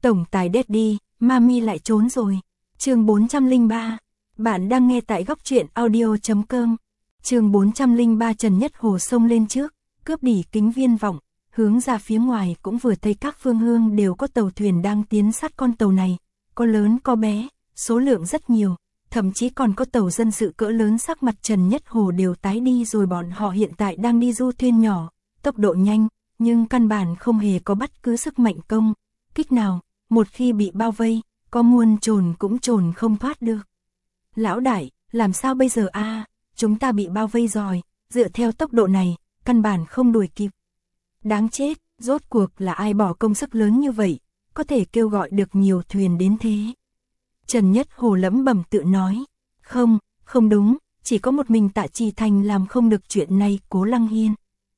Tổng tài Daddy, Mami lại trốn rồi. Chương 403. Bạn đang nghe tại góc truyện audio.com. Chương 403. Trần Nhất Hồ xông lên trước, cướp đỉ kính viễn vọng, hướng ra phía ngoài cũng vừa thấy các phương hướng đều có tàu thuyền đang tiến sát con tàu này, có lớn có bé, số lượng rất nhiều, thậm chí còn có tàu dân sự cỡ lớn. Sắc mặt Trần Nhất Hồ đều tái đi rồi. Bọn họ hiện tại đang đi du thuyền nhỏ, tốc độ nhanh, nhưng căn bản không hề có bất cứ sức mạnh công kích nào, một khi bị bao vây, có muôn trồn cũng trồn không thoát được. Lão đại, làm sao bây giờ a? Chúng ta bị bao vây rồi, dựa theo tốc độ này, căn bản không đuổi kịp. Đáng chết, rốt cuộc là ai bỏ công sức lớn như vậy, có thể kêu gọi được nhiều thuyền đến thế. Trần Nhất Hồ lẩm bẩm tự nói, không đúng, chỉ có một mình Tạ Trì Thành làm không được chuyện này. Cố Lăng Hiên.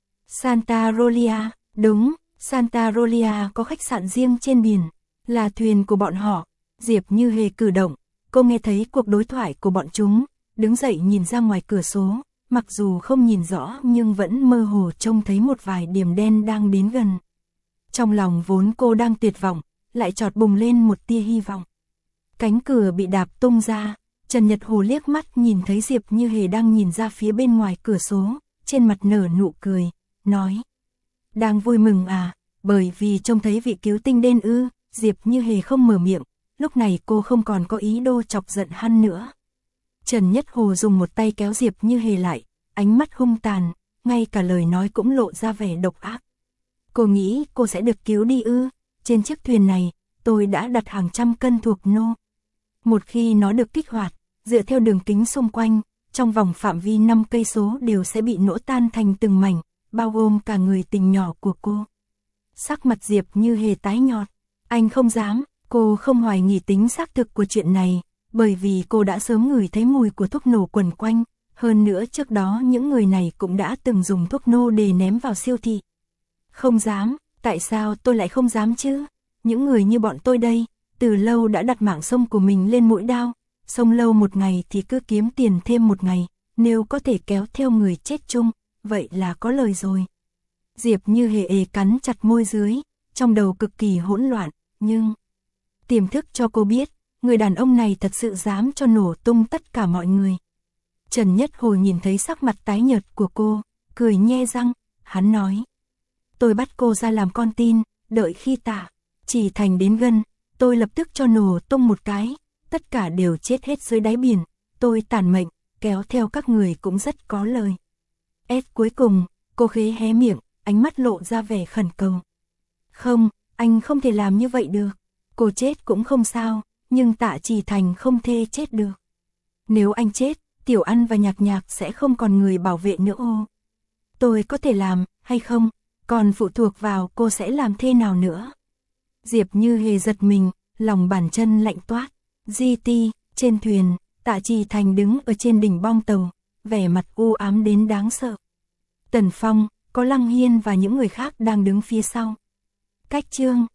Santa Rolia, đúng, Santa Rolia có khách sạn riêng trên biển, là thuyền của bọn họ. Diệp Như Hề cử động, cô nghe thấy cuộc đối thoại của bọn chúng, đứng dậy nhìn ra ngoài cửa sổ, mặc dù không nhìn rõ nhưng vẫn mơ hồ trông thấy một vài điểm đen đang đến gần. Trong lòng vốn cô đang tuyệt vọng, lại chợt bùng lên một tia hy vọng. Cánh cửa bị đạp tung ra, Trần Nhất Hồ liếc mắt nhìn thấy Diệp Như Hề đang nhìn ra phía bên ngoài cửa sổ, trên mặt nở nụ cười, nói: đang vui mừng à, bởi vì trông thấy vị cứu tinh đen ư? Diệp Như Hề không mở miệng, lúc này cô không còn có ý đồ chọc giận hắn nữa. Trần Nhất Hồ dùng một tay kéo Diệp Như Hề lại, ánh mắt hung tàn, ngay cả lời nói cũng lộ ra vẻ độc ác. Cô nghĩ cô sẽ được cứu đi ư? Trên chiếc thuyền này, tôi đã đặt hàng trăm cân thuộc nô. Một khi nó được kích hoạt, dựa theo đường kính xung quanh, trong vòng phạm vi 5 cây số đều sẽ bị nổ tan thành từng mảnh, bao gồm cả người tình nhỏ của cô. Sắc mặt Diệp Như Hề tái nhợt. Anh không dám. Cô không hoài nghi tính xác thực của chuyện này, bởi vì cô đã sớm ngửi thấy mùi của thuốc nổ quẩn quanh, hơn nữa trước đó những người này cũng đã từng dùng thuốc nổ để ném vào siêu thị. Không dám, tại sao tôi lại không dám chứ? Những người như bọn tôi đây, từ lâu đã đặt mạng sống của mình lên mũi đao, sống lâu một ngày thì cứ kiếm tiền thêm một ngày, nếu có thể kéo theo người chết chung, vậy là có lời rồi. Diệp Như Hề cắn chặt môi dưới, trong đầu cực kỳ hỗn loạn, nhưng tiềm thức cho cô biết, người đàn ông này thật sự dám cho nổ tung tất cả mọi người. Trần Nhất Hồ nhìn thấy sắc mặt tái nhợt của cô, cười nhe răng, hắn nói: tôi bắt cô ra làm con tin, đợi khi Tạ Trì Thành đến gần, tôi lập tức cho nổ tung một cái, tất cả đều chết hết dưới đáy biển, tôi tàn mệnh, kéo theo các người cũng rất có lời. Cuối cùng, cô khẽ hé miệng, ánh mắt lộ ra vẻ khẩn cầu. Không, anh không thể làm như vậy được. Cô chết cũng không sao, nhưng Tạ Trì Thành không thể chết được. Nếu anh chết, Tiểu Ăn và Nhạc Nhạc sẽ không còn người bảo vệ nữa ô. Tôi có thể làm, hay không, còn phụ thuộc vào cô sẽ làm thế nào nữa. Diệp Như Hề giật mình, lòng bàn chân lạnh toát. GT, trên thuyền, Tạ Trì Thành đứng ở trên đỉnh bong tàu, vẻ mặt u ám đến đáng sợ. Tần Phong, có Lăng Hiên và những người khác đang đứng phía sau. Cách chương